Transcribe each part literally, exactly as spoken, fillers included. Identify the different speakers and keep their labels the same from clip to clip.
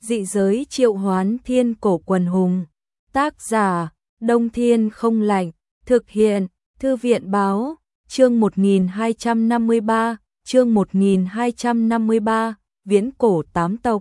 Speaker 1: Dị giới triệu hoán thiên cổ quần hùng. Tác giả, Đông Thiên Không Lạnh. Thực hiện, Thư viện Báo. Chương một nghìn hai trăm năm mươi ba, chương một nghìn hai trăm năm mươi ba, Viễn cổ tám tộc.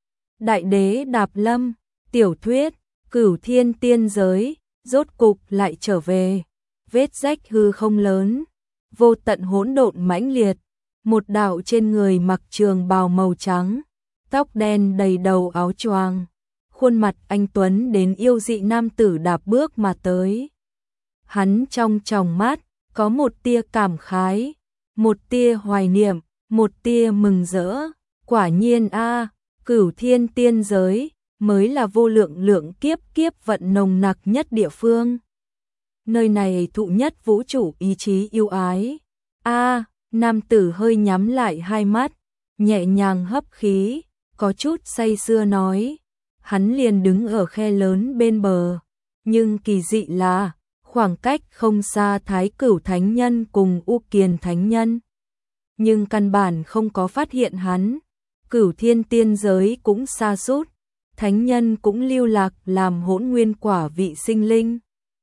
Speaker 1: Đại đế Đạp Lâm, tiểu thuyết, Cửu Thiên Tiên Giới, rốt cục lại trở về. Vết rách hư không lớn, vô tận hỗn độn mãnh liệt, một đạo trên người mặc trường bào màu trắng, tóc đen đầy đầu áo choàng, khuôn mặt anh tuấn đến yêu dị nam tử đạp bước mà tới. Hắn trong tròng mắt có một tia cảm khái, một tia hoài niệm, một tia mừng rỡ. Quả nhiên a, Cửu Thiên Tiên Giới mới là vô lượng lượng kiếp kiếp vận nồng nặc nhất địa phương. Nơi này thụ nhất vũ trụ ý chí yêu ái. A, nam tử hơi nhắm lại hai mắt, nhẹ nhàng hấp khí, có chút say sưa nói. Hắn liền đứng ở khe lớn bên bờ, nhưng kỳ dị là khoảng cách không xa Thái Cửu Thánh Nhân cùng U Kiền Thánh Nhân, nhưng căn bản không có phát hiện hắn. Cửu Thiên Tiên Giới cũng sa sút, thánh nhân cũng lưu lạc làm hỗn nguyên quả vị sinh linh.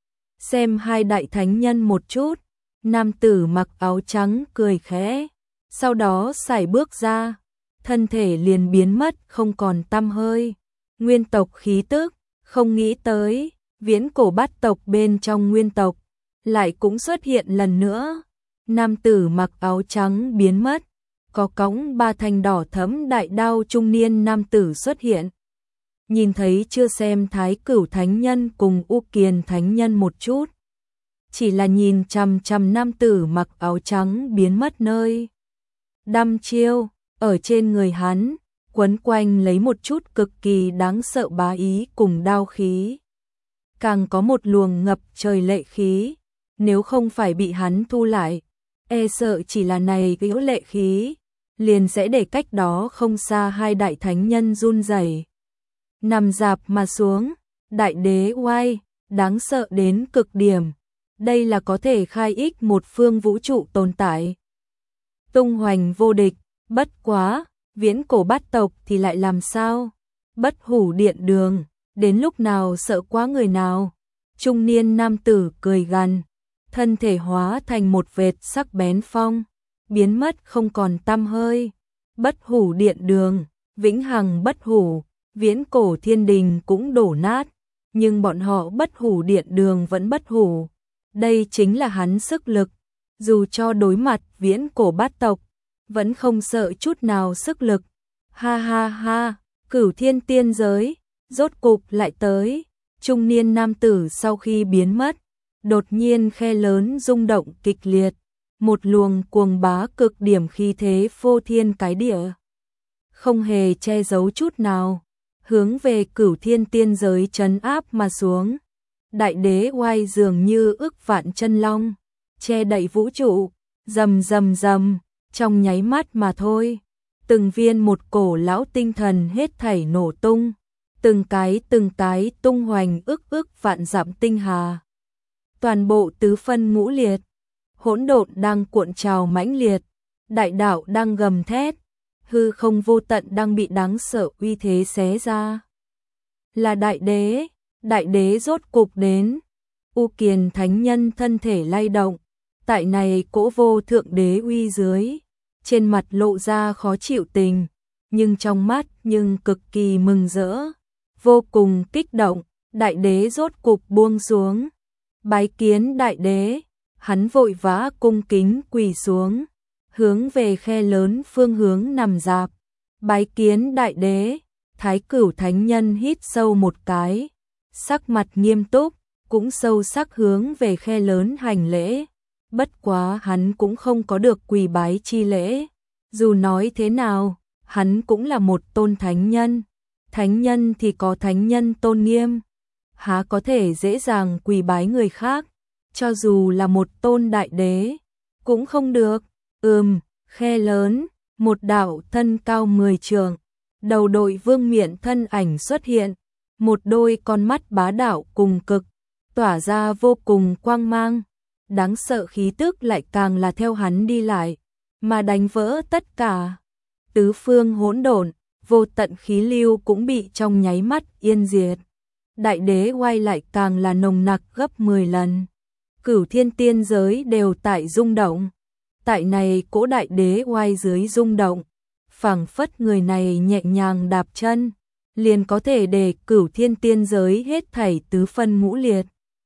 Speaker 1: Xem hai đại thánh nhân một chút, nam tử mặc áo trắng cười khẽ, sau đó sải bước ra, thân thể liền biến mất không còn tăm hơi. Nguyên tộc khí tức, không nghĩ tới, viễn cổ bát tộc bên trong nguyên tộc lại cũng xuất hiện lần nữa. Nam tử mặc áo trắng biến mất, có cõng ba thanh đỏ thẫm đại đao trung niên nam tử xuất hiện. Nhìn thấy chưa xem Thái Cửu Thánh Nhân cùng U Kiền Thánh Nhân một chút, chỉ là nhìn chằm chằm nam tử mặc áo trắng biến mất nơi. Đăm chiêu, ở trên người hắn, quấn quanh lấy một chút cực kỳ đáng sợ bá ý cùng đao khí. Càng có một luồng ngập trời lệ khí, nếu không phải bị hắn thu lại, e sợ chỉ là này cái lệ khí, liền sẽ để cách đó không xa hai đại thánh nhân run rẩy. Nằm dạp mà xuống, đại đế oai, đáng sợ đến cực điểm. Đây là có thể khai ích một phương vũ trụ tồn tại. Tung hoành vô địch, bất quá, viễn cổ bát tộc thì lại làm sao? Bất hủ điện đường, đến lúc nào sợ quá người nào? Trung niên nam tử cười gằn, thân thể hóa thành một vệt sắc bén phong, biến mất không còn tăm hơi. Bất hủ điện đường, vĩnh hằng bất hủ, viễn cổ thiên đình cũng đổ nát, nhưng bọn họ bất hủ điện đường vẫn bất hủ. Đây chính là hắn sức lực, dù cho đối mặt viễn cổ bát tộc, vẫn không sợ chút nào sức lực. Ha ha ha, Cửu Thiên Tiên Giới, rốt cục lại tới. Trung niên nam tử sau khi biến mất, đột nhiên khe lớn rung động kịch liệt, một luồng cuồng bá cực điểm khí thế phô thiên cái địa, không hề che giấu chút nào, hướng về Cửu Thiên Tiên Giới trấn áp mà xuống. Đại đế oai dường như ức vạn chân long, che đậy vũ trụ, rầm rầm rầm, trong nháy mắt mà thôi. Từng viên một cổ lão tinh thần hết thảy nổ tung, từng cái từng cái tung hoành ức ức vạn dặm tinh hà. Toàn bộ tứ phân ngũ liệt, hỗn độn đang cuộn trào mãnh liệt, đại đạo đang gầm thét, hư không vô tận đang bị đáng sợ uy thế xé ra. Là đại đế, đại đế rốt cục đến. U Kiền Thánh Nhân thân thể lay động, tại này cỗ vô thượng đế uy dưới, trên mặt lộ ra khó chịu tình, nhưng trong mắt nhưng cực kỳ mừng rỡ, vô cùng kích động. Đại đế rốt cục buông xuống, bái kiến đại đế. Hắn vội vã cung kính quỳ xuống, hướng về khe lớn phương hướng nằm dạp. Bái kiến đại đế. Thái Cửu Thánh Nhân hít sâu một cái, sắc mặt nghiêm túc, cũng sâu sắc hướng về khe lớn hành lễ. Bất quá hắn cũng không có được quỳ bái chi lễ. Dù nói thế nào, hắn cũng là một tôn thánh nhân. Thánh nhân thì có thánh nhân tôn nghiêm, há có thể dễ dàng quỳ bái người khác. Cho dù là một tôn đại đế, cũng không được. Ừm, khe lớn, một đạo thân cao mười trượng, đầu đội vương miện thân ảnh xuất hiện, một đôi con mắt bá đạo cùng cực, tỏa ra vô cùng quang mang. Đáng sợ khí tức lại càng là theo hắn đi lại, mà đánh vỡ tất cả. Tứ phương hỗn độn, vô tận khí lưu cũng bị trong nháy mắt yên diệt. Đại đế oai lại càng là nồng nặc gấp mười lần. Cửu thiên tiên giới đều tại rung động. Tại này cỗ đại đế oai dưới rung động, phảng phất người này nhẹ nhàng đạp chân, liền có thể để cửu thiên tiên giới hết thảy tứ phân ngũ liệt.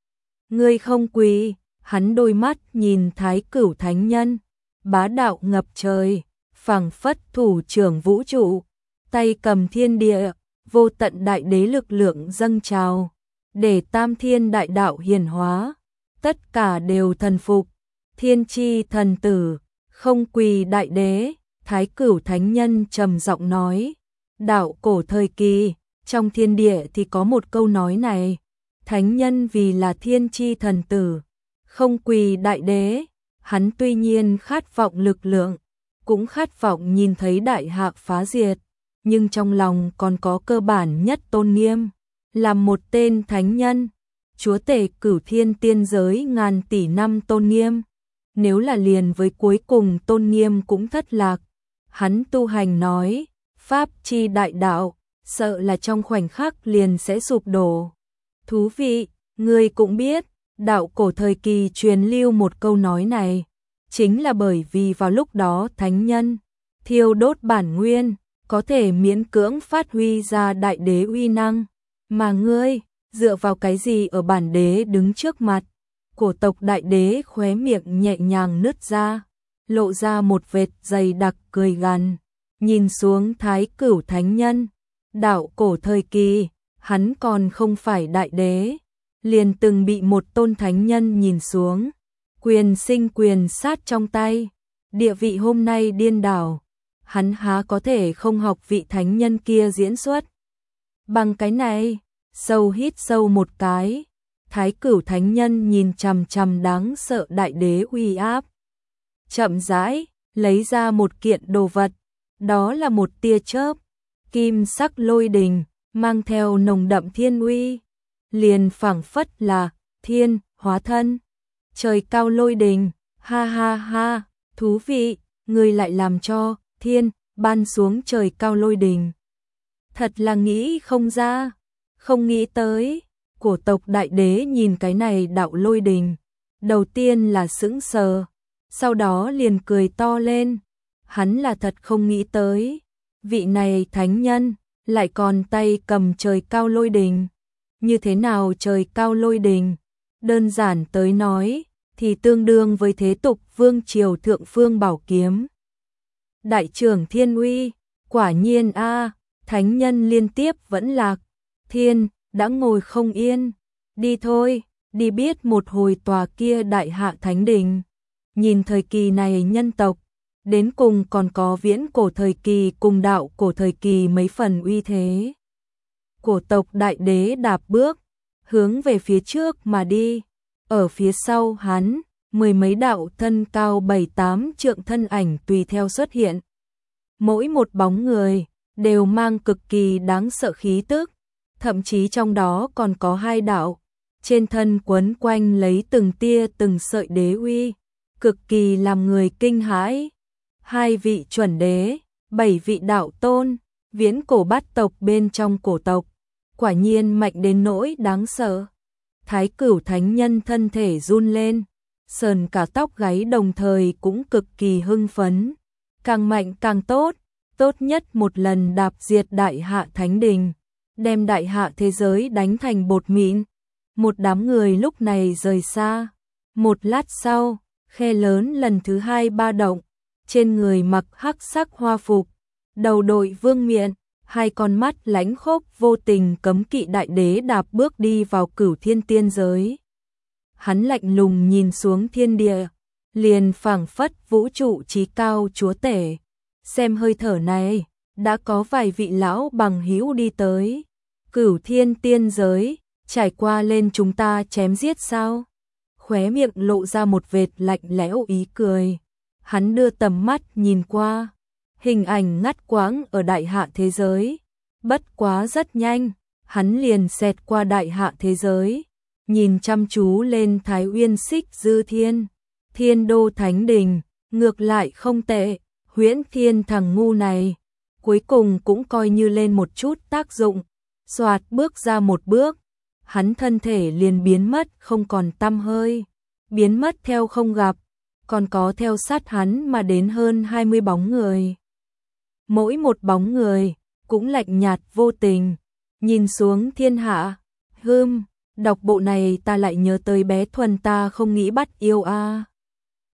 Speaker 1: Ngươi không quỳ, hắn đôi mắt nhìn Thái Cửu Thánh Nhân, bá đạo ngập trời, phảng phất thủ trưởng vũ trụ, tay cầm thiên địa, vô tận đại đế lực lượng dâng trào, để tam thiên đại đạo hiển hóa, tất cả đều thần phục. Thiên chi thần tử, không quỳ đại đế. Thái Cửu Thánh Nhân trầm giọng nói, đạo cổ thời kỳ, trong thiên địa thì có một câu nói này, thánh nhân vì là thiên chi thần tử, không quỳ đại đế. Hắn tuy nhiên khát vọng lực lượng, cũng khát vọng nhìn thấy đại hạ phá diệt, nhưng trong lòng còn có cơ bản nhất tôn nghiêm, làm một tên thánh nhân, chúa tể cửu thiên tiên giới ngàn tỷ năm tôn nghiêm, nếu là liền với cuối cùng tôn nghiêm cũng thất lạc. Hắn tu hành nói, pháp chi đại đạo, sợ là trong khoảnh khắc liền sẽ sụp đổ. Thú vị, ngươi cũng biết, đạo cổ thời kỳ truyền lưu một câu nói này, chính là bởi vì vào lúc đó thánh nhân thiêu đốt bản nguyên, có thể miễn cưỡng phát huy ra đại đế uy năng, mà ngươi dựa vào cái gì ở bản đế đứng trước mặt? Cổ tộc đại đế khóe miệng nhẹ nhàng nứt ra, lộ ra một vệt dày đặc cười gằn, nhìn xuống Thái Cửu Thánh Nhân. Đạo cổ thời kỳ, hắn còn không phải đại đế, liền từng bị một tôn thánh nhân nhìn xuống, quyền sinh quyền sát trong tay, địa vị hôm nay điên đảo, hắn há có thể không học vị thánh nhân kia diễn xuất. Bằng cái này, sâu hít sâu một cái, Thái Cửu Thánh Nhân nhìn chằm chằm đáng sợ đại đế uy áp, chậm rãi lấy ra một kiện đồ vật, đó là một tia chớp, kim sắc lôi đình, mang theo nồng đậm thiên uy, liền phảng phất là thiên hóa thân, trời cao lôi đình. Ha ha ha, thú vị, ngươi lại làm cho thiên ban xuống trời cao lôi đình. Thật là nghĩ không ra, không nghĩ tới. Cổ tộc đại đế nhìn cái này đạo lôi đình, đầu tiên là sững sờ, sau đó liền cười to lên. Hắn là thật không nghĩ tới, vị này thánh nhân lại còn tay cầm trời cao lôi đình. Như thế nào trời cao lôi đình? Đơn giản tới nói, thì tương đương với thế tục vương triều thượng phương bảo kiếm. Đại trưởng thiên uy, quả nhiên a, thánh nhân liên tiếp vẫn lạc, thiên đã ngồi không yên, đi thôi, đi biết một hồi tòa kia đại hạ thánh đình. Nhìn thời kỳ này nhân tộc, đến cùng còn có viễn cổ thời kỳ cùng đạo cổ thời kỳ mấy phần uy thế. Cổ tộc đại đế đạp bước, hướng về phía trước mà đi, ở phía sau hắn, mười mấy đạo thân cao bảy tám trượng thân ảnh tùy theo xuất hiện. Mỗi một bóng người, đều mang cực kỳ đáng sợ khí tức. Thậm chí trong đó còn có hai đạo, trên thân quấn quanh lấy từng tia từng sợi đế uy, cực kỳ làm người kinh hãi. Hai vị chuẩn đế, bảy vị đạo tôn, viễn cổ bát tộc bên trong cổ tộc, quả nhiên mạnh đến nỗi đáng sợ. Thái Cửu Thánh Nhân thân thể run lên, sờn cả tóc gáy, đồng thời cũng cực kỳ hưng phấn. Càng mạnh càng tốt, tốt nhất một lần đạp diệt đại hạ thánh đình, đem đại hạ thế giới đánh thành bột mịn. Một đám người lúc này rời xa. Một lát sau, khe lớn lần thứ hai ba động, trên người mặc hắc sắc hoa phục, đầu đội vương miện, hai con mắt lãnh khốc vô tình cấm kỵ đại đế đạp bước đi vào cửu thiên tiên giới. Hắn lạnh lùng nhìn xuống thiên địa, liền phảng phất vũ trụ chí cao chúa tể. Xem hơi thở này, đã có vài vị lão bằng hữu đi tới. Cửu thiên tiên giới, trải qua lên chúng ta chém giết sao? Khóe miệng lộ ra một vệt lạnh lẽo ý cười. Hắn đưa tầm mắt nhìn qua, hình ảnh ngắt quãng ở đại hạ thế giới. Bất quá rất nhanh, hắn liền xẹt qua đại hạ thế giới, nhìn chăm chú lên Thái Uyên Xích Dư Thiên, Thiên Đô Thánh Đình, ngược lại không tệ. Huyễn Thiên thằng ngu này, cuối cùng cũng coi như lên một chút tác dụng, soạt bước ra một bước, hắn thân thể liền biến mất không còn tăm hơi, biến mất theo không gặp, còn có theo sát hắn mà đến hơn hai mươi bóng người. Mỗi một bóng người cũng lạnh nhạt vô tình, nhìn xuống thiên hạ, hưm, đọc bộ này ta lại nhớ tới bé Thuần ta không nghĩ bắt yêu a.